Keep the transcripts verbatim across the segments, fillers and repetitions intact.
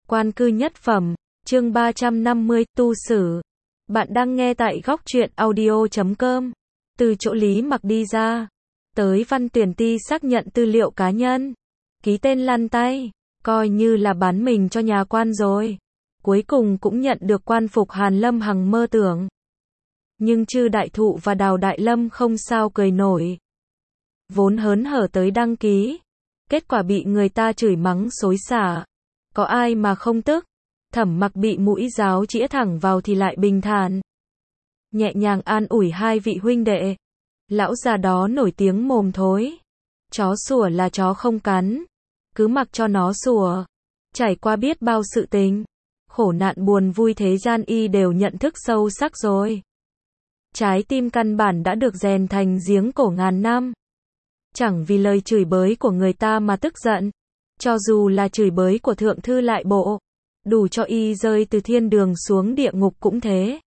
Quan cư nhất phẩm, chương ba trăm năm mươi, tu sử. Bạn đang nghe tại góc truyện audio chấm com. Từ chỗ Lý Mặc đi ra, tới Văn Tuyển Ti xác nhận tư liệu cá nhân, ký tên lăn tay, coi như là bán mình cho nhà quan rồi. Cuối cùng cũng nhận được quan phục Hàn Lâm hằng mơ tưởng. Nhưng Chư Đại Thụ và Đào Đại Lâm không sao cười nổi. Vốn hớn hở tới đăng ký, kết quả bị người ta chửi mắng xối xả. Có ai mà không tức? Thẩm Mặc bị mũi giáo chĩa thẳng vào thì lại bình thản, nhẹ nhàng an ủi hai vị huynh đệ. Lão già đó nổi tiếng mồm thối, chó sủa là chó không cắn, cứ mặc cho nó sủa. Trải qua biết bao sự tình, khổ nạn buồn vui thế gian y đều nhận thức sâu sắc rồi. Trái tim căn bản đã được rèn thành giếng cổ ngàn năm. Chẳng vì lời chửi bới của người ta mà tức giận. Cho dù là chửi bới của thượng thư lại bộ, đủ cho y rơi từ thiên đường xuống địa ngục cũng thế.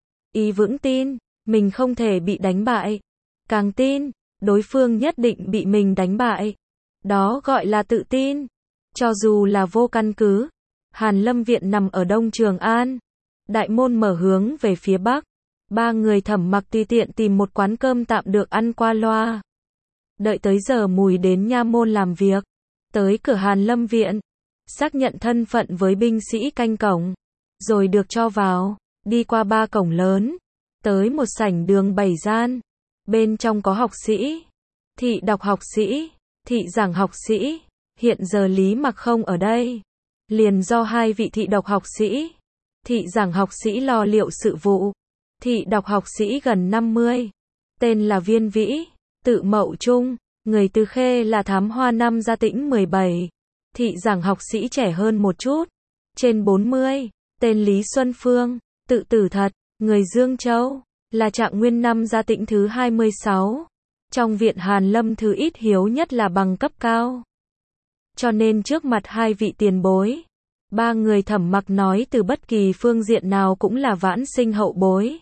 Y vững tin, mình không thể bị đánh bại. Càng tin, đối phương nhất định bị mình đánh bại. Đó gọi là tự tin. Cho dù là vô căn cứ. Hàn Lâm viện nằm ở Đông Trường An. Đại môn mở hướng về phía Bắc. Ba người Thẩm Mặc tùy tiện tìm một quán cơm tạm được ăn qua loa. Đợi tới giờ mùi đến nha môn làm việc. Tới cửa Hàn Lâm viện, xác nhận thân phận với binh sĩ canh cổng, rồi được cho vào, đi qua ba cổng lớn, tới một sảnh đường bảy gian. Bên trong có học sĩ, thị đọc học sĩ, thị giảng học sĩ. Hiện giờ Lý Mặc không ở đây, liền do hai vị thị đọc học sĩ, thị giảng học sĩ lo liệu sự vụ. Thị đọc học sĩ gần năm mươi, tên là Viên Vĩ, tự Mậu Trung, người Từ Khê, là thám hoa năm gia Tĩnh mười bảy. Thị giảng học sĩ trẻ hơn một chút, trên bốn mươi, tên Lý Xuân Phương, tự Tử Thật, người Dương Châu, là trạng nguyên năm gia Tĩnh thứ hai mươi sáu. Trong viện Hàn Lâm thứ ít hiếu nhất là bằng cấp cao. Cho nên trước mặt hai vị tiền bối, ba người Thẩm Mặc nói từ bất kỳ phương diện nào cũng là vãn sinh hậu bối.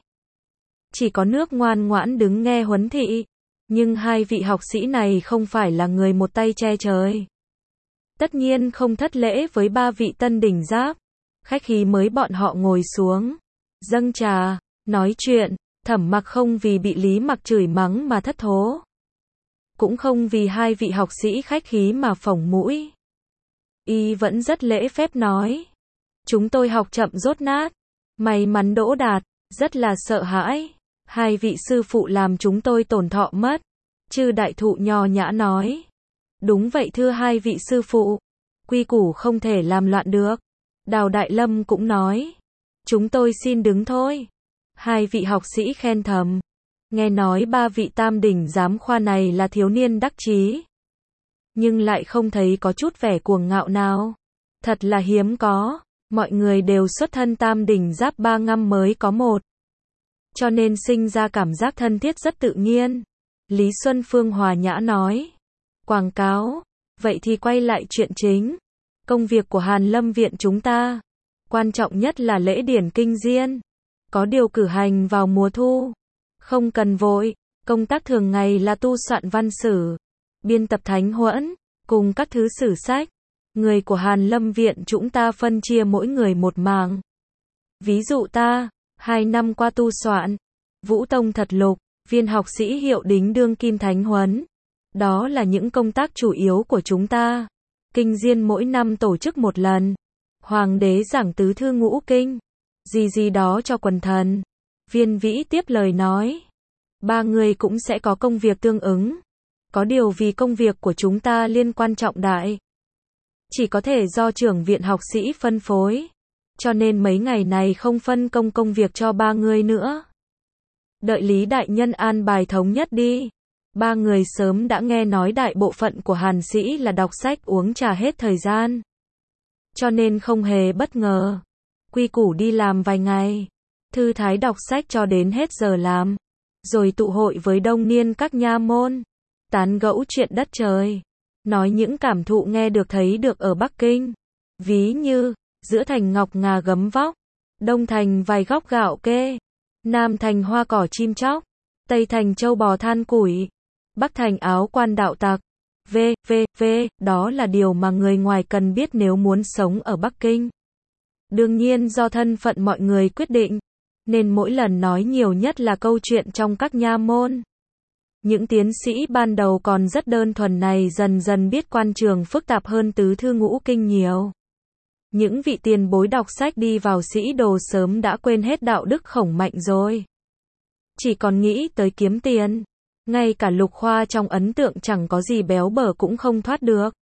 Chỉ có nước ngoan ngoãn đứng nghe huấn thị. Nhưng hai vị học sĩ này không phải là người một tay che trời. Tất nhiên không thất lễ với ba vị tân đỉnh giáp. Khách khí mới bọn họ ngồi xuống, dâng trà, nói chuyện. Thẩm Mặc không vì bị Lý Mặc chửi mắng mà thất thố, cũng không vì hai vị học sĩ khách khí mà phồng mũi. Y vẫn rất lễ phép nói: chúng tôi học chậm dốt nát, may mắn đỗ đạt, rất là sợ hãi. Hai vị sư phụ làm chúng tôi tổn thọ mất. Chư Đại Thụ nho nhã nói: đúng vậy thưa hai vị sư phụ, quy củ không thể làm loạn được. Đào Đại Lâm cũng nói: chúng tôi xin đứng thôi. Hai vị học sĩ khen thầm: nghe nói ba vị tam đỉnh giám khoa này là thiếu niên đắc chí, nhưng lại không thấy có chút vẻ cuồng ngạo nào. Thật là hiếm có, mọi người đều xuất thân tam đỉnh giáp ba ngăm mới có một, cho nên sinh ra cảm giác thân thiết rất tự nhiên. Lý Xuân Phương hòa nhã nói: quảng cáo, vậy thì quay lại chuyện chính. Công việc của Hàn Lâm viện chúng ta, quan trọng nhất là lễ điển kinh diên. Có điều cử hành vào mùa thu, không cần vội. Công tác thường ngày là tu soạn văn sử, biên tập thánh huẫn, cùng các thứ sử sách. Người của Hàn Lâm viện chúng ta phân chia mỗi người một mảng. Ví dụ ta, hai năm qua tu soạn Vũ Tông Thật Lục, viên học sĩ hiệu đính đương kim thánh huấn. Đó là những công tác chủ yếu của chúng ta. Kinh diên mỗi năm tổ chức một lần. Hoàng đế giảng tứ thư ngũ kinh, gì gì đó cho quần thần. Viên Vĩ tiếp lời nói: ba người cũng sẽ có công việc tương ứng. Có điều vì công việc của chúng ta liên quan trọng đại, chỉ có thể do trưởng viện học sĩ phân phối. Cho nên mấy ngày này không phân công công việc cho ba người nữa. Đợi Lý đại nhân an bài thống nhất đi. Ba người sớm đã nghe nói đại bộ phận của Hàn sĩ là đọc sách uống trà hết thời gian, cho nên không hề bất ngờ. Quy củ đi làm vài ngày, thư thái đọc sách cho đến hết giờ làm, rồi tụ hội với đông niên các nha môn, tán gẫu chuyện đất trời, nói những cảm thụ nghe được thấy được ở Bắc Kinh. Ví như, giữa thành ngọc ngà gấm vóc, đông thành vài góc gạo kê, nam thành hoa cỏ chim chóc, tây thành châu bò than củi, bắc thành áo quan đạo tặc. V, V, V, đó là điều mà người ngoài cần biết nếu muốn sống ở Bắc Kinh. Đương nhiên do thân phận mọi người quyết định, nên mỗi lần nói nhiều nhất là câu chuyện trong các nha môn. Những tiến sĩ ban đầu còn rất đơn thuần này dần dần biết quan trường phức tạp hơn tứ thư ngũ kinh nhiều. Những vị tiền bối đọc sách đi vào sĩ đồ sớm đã quên hết đạo đức khổng mạnh rồi. Chỉ còn nghĩ tới kiếm tiền. Ngay cả Lục Khoa trong ấn tượng chẳng có gì béo bở cũng không thoát được.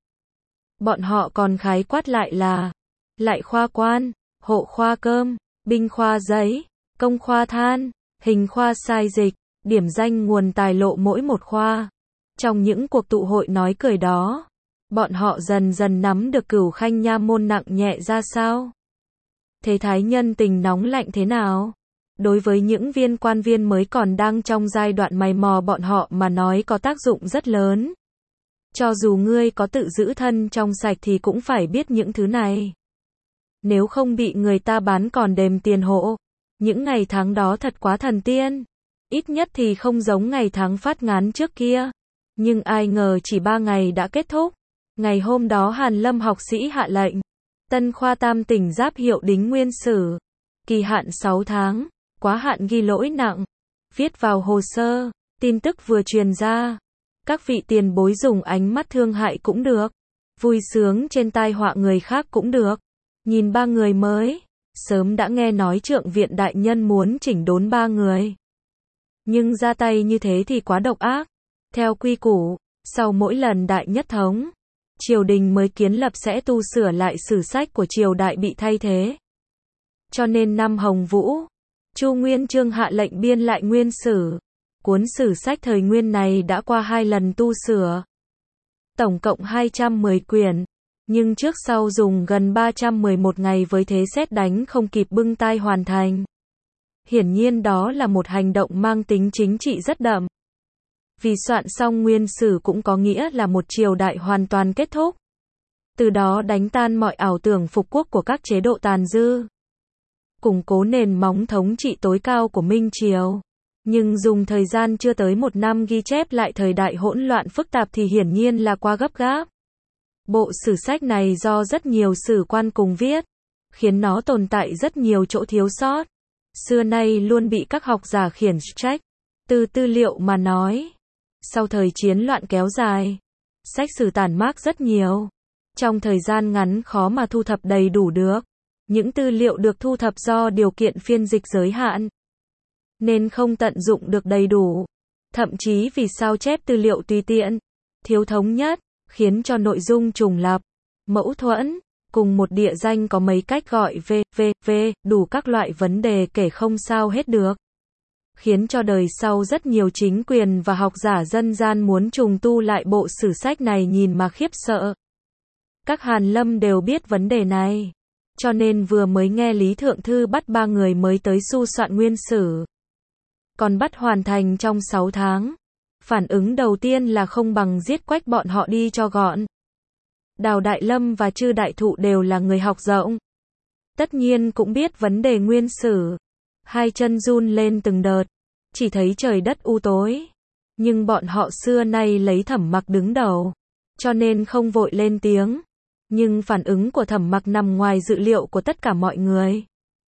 Bọn họ còn khái quát lại là lại khoa quan, hộ khoa cơm, binh khoa giấy, công khoa than, hình khoa sai dịch, điểm danh nguồn tài lộ mỗi một khoa. Trong những cuộc tụ hội nói cười đó, bọn họ dần dần nắm được cửu khanh nha môn nặng nhẹ ra sao. Thế thái nhân tình nóng lạnh thế nào? Đối với những viên quan viên mới còn đang trong giai đoạn mày mò bọn họ mà nói có tác dụng rất lớn. Cho dù ngươi có tự giữ thân trong sạch thì cũng phải biết những thứ này. Nếu không bị người ta bán còn đềm tiền hộ. Những ngày tháng đó thật quá thần tiên. Ít nhất thì không giống ngày tháng phát ngán trước kia. Nhưng ai ngờ chỉ ba ngày đã kết thúc. Ngày hôm đó Hàn Lâm học sĩ hạ lệnh. Tân khoa tam tỉnh giáp hiệu đính nguyên sử. Kỳ hạn sáu tháng. Quá hạn ghi lỗi nặng. Viết vào hồ sơ. Tin tức vừa truyền ra. Các vị tiền bối dùng ánh mắt thương hại cũng được. Vui sướng trên tai họa người khác cũng được. Nhìn ba người mới. Sớm đã nghe nói Trượng viện đại nhân muốn chỉnh đốn ba người. Nhưng ra tay như thế thì quá độc ác. Theo quy củ, sau mỗi lần đại nhất thống, triều đình mới kiến lập sẽ tu sửa lại sử sách của triều đại bị thay thế. Cho nên năm Hồng Vũ, Chu Nguyên Chương hạ lệnh biên lại nguyên sử. Cuốn sử sách thời nguyên này đã qua hai lần tu sửa. Tổng cộng hai trăm mười quyển. Nhưng trước sau dùng gần ba trăm mười một ngày với thế sét đánh không kịp bưng tai hoàn thành. Hiển nhiên đó là một hành động mang tính chính trị rất đậm. Vì soạn xong nguyên sử cũng có nghĩa là một triều đại hoàn toàn kết thúc. Từ đó đánh tan mọi ảo tưởng phục quốc của các chế độ tàn dư. Củng cố nền móng thống trị tối cao của Minh Triều. Nhưng dùng thời gian chưa tới một năm ghi chép lại thời đại hỗn loạn phức tạp thì hiển nhiên là quá gấp gáp. Bộ sử sách này do rất nhiều sử quan cùng viết, khiến nó tồn tại rất nhiều chỗ thiếu sót. Xưa nay luôn bị các học giả khiển trách. Từ tư liệu mà nói, sau thời chiến loạn kéo dài, sách sử tản mác rất nhiều. Trong thời gian ngắn khó mà thu thập đầy đủ được. Những tư liệu được thu thập do điều kiện phiên dịch giới hạn, nên không tận dụng được đầy đủ. Thậm chí vì sao chép tư liệu tùy tiện, thiếu thống nhất, khiến cho nội dung trùng lặp, mâu thuẫn, cùng một địa danh có mấy cách gọi v, v, v, đủ các loại vấn đề kể không sao hết được. Khiến cho đời sau rất nhiều chính quyền và học giả dân gian muốn trùng tu lại bộ sử sách này nhìn mà khiếp sợ. Các Hàn Lâm đều biết vấn đề này. Cho nên vừa mới nghe Lý Thượng Thư bắt ba người mới tới su soạn nguyên sử. Còn bắt hoàn thành trong sáu tháng. Phản ứng đầu tiên là không bằng giết quách bọn họ đi cho gọn. Đào Đại Lâm và Chư Đại Thụ đều là người học rộng. Tất nhiên cũng biết vấn đề nguyên sử. Hai chân run lên từng đợt. Chỉ thấy trời đất u tối. Nhưng bọn họ xưa nay lấy Thẩm Mặc đứng đầu. Cho nên không vội lên tiếng. Nhưng phản ứng của Thẩm Mặc nằm ngoài dự liệu của tất cả mọi người.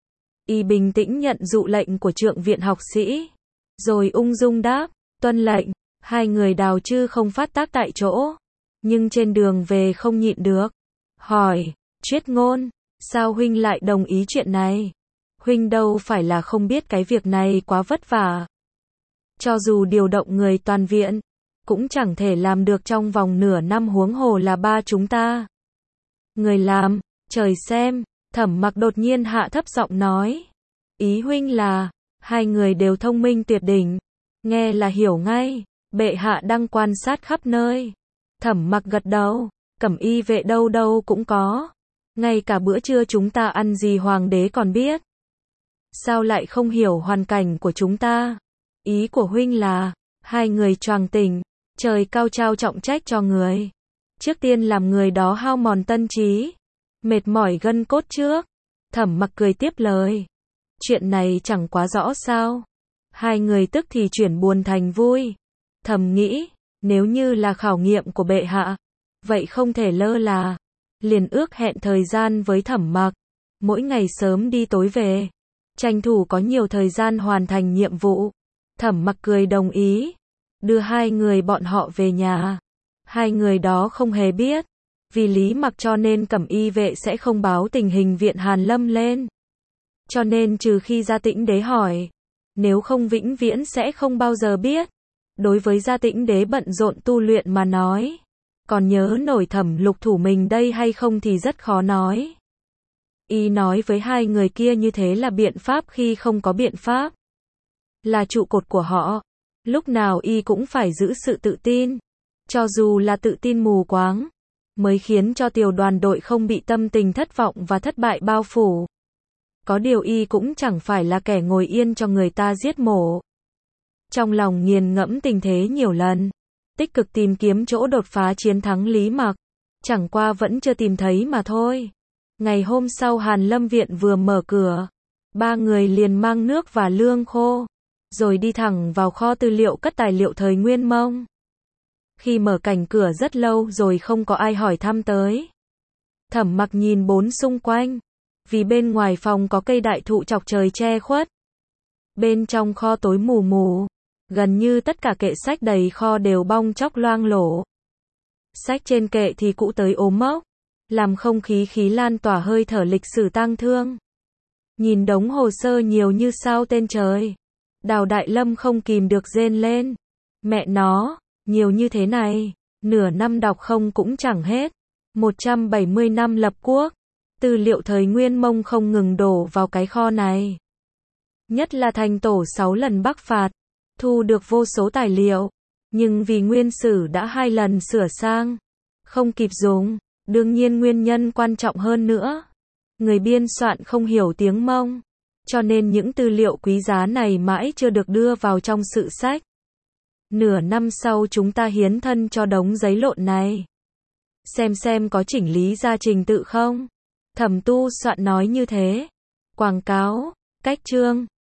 Y bình tĩnh nhận dụ lệnh của Trượng viện học sĩ. Rồi ung dung đáp, tuân lệnh. Hai người Đào Chư không phát tác tại chỗ. Nhưng trên đường về không nhịn được. Hỏi, Triết Ngôn, sao huynh lại đồng ý chuyện này? Huynh đâu phải là không biết cái việc này quá vất vả. Cho dù điều động người toàn viện, cũng chẳng thể làm được trong vòng nửa năm huống hồ là ba chúng ta. Người làm, trời xem, Thẩm Mặc đột nhiên hạ thấp giọng nói. Ý huynh là, hai người đều thông minh tuyệt đỉnh. Nghe là hiểu ngay, bệ hạ đang quan sát khắp nơi. Thẩm Mặc gật đầu, cẩm y vệ đâu đâu cũng có. Ngay cả bữa trưa chúng ta ăn gì hoàng đế còn biết. Sao lại không hiểu hoàn cảnh của chúng ta? Ý của huynh là, hai người choàng tỉnh, trời cao trao trọng trách cho người. Trước tiên làm người đó hao mòn tân trí, mệt mỏi gân cốt trước. Thẩm Mặc cười tiếp lời. Chuyện này chẳng quá rõ sao? Hai người tức thì chuyển buồn thành vui. Thầm nghĩ, nếu như là khảo nghiệm của bệ hạ, vậy không thể lơ là. Liền ước hẹn thời gian với Thẩm Mặc. mỗi ngày sớm đi tối về, tranh thủ có nhiều thời gian hoàn thành nhiệm vụ. Thẩm Mặc cười đồng ý, đưa hai người bọn họ về nhà. Hai người đó không hề biết, vì Lý Mặc cho nên Cẩm Y vệ sẽ không báo tình hình viện Hàn Lâm lên. Cho nên trừ khi Gia Tĩnh Đế hỏi, nếu không vĩnh viễn sẽ không bao giờ biết. Đối với Gia Tĩnh Đế bận rộn tu luyện mà nói, còn nhớ nổi Thẩm Lục thủ mình đây hay không thì rất khó nói. Y nói với hai người kia như thế là biện pháp khi không có biện pháp. Là trụ cột của họ. Lúc nào Y cũng phải giữ sự tự tin. Cho dù là tự tin mù quáng, mới khiến cho tiểu đoàn đội không bị tâm tình thất vọng và thất bại bao phủ. Có điều Y cũng chẳng phải là kẻ ngồi yên cho người ta giết mổ. Trong lòng nghiền ngẫm tình thế nhiều lần, tích cực tìm kiếm chỗ đột phá chiến thắng Lý Mặc. Chẳng qua vẫn chưa tìm thấy mà thôi. Ngày hôm sau Hàn Lâm viện vừa mở cửa, ba người liền mang nước và lương khô, rồi đi thẳng vào kho tư liệu cất tài liệu thời Nguyên Mông. Khi mở cảnh cửa rất lâu rồi không có ai hỏi thăm tới. Thẩm Mặc nhìn bốn xung quanh, vì bên ngoài phòng có cây đại thụ chọc trời che khuất. Bên trong kho tối mù mù, gần như tất cả kệ sách đầy kho đều bong chóc loang lổ. Sách trên kệ thì cũ tới ốm mốc, làm không khí khí lan tỏa hơi thở lịch sử tang thương. Nhìn đống hồ sơ nhiều như sao tên trời, Đào Đại Lâm không kìm được rên lên. Mẹ nó, nhiều như thế này, nửa năm đọc không cũng chẳng hết. một trăm bảy mươi năm lập quốc, tư liệu thời Nguyên Mông không ngừng đổ vào cái kho này. Nhất là thành tổ sáu lần bắc phạt, thu được vô số tài liệu, nhưng vì nguyên sử đã hai lần sửa sang, không kịp dùng. Đương nhiên nguyên nhân quan trọng hơn nữa, người biên soạn không hiểu tiếng Mông, cho nên những tư liệu quý giá này mãi chưa được đưa vào trong sự sách. Nửa năm sau chúng ta hiến thân cho đống giấy lộn này. Xem xem có chỉnh lý ra trình tự không? Thẩm Tu soạn nói như thế. Quảng cáo, cách chương.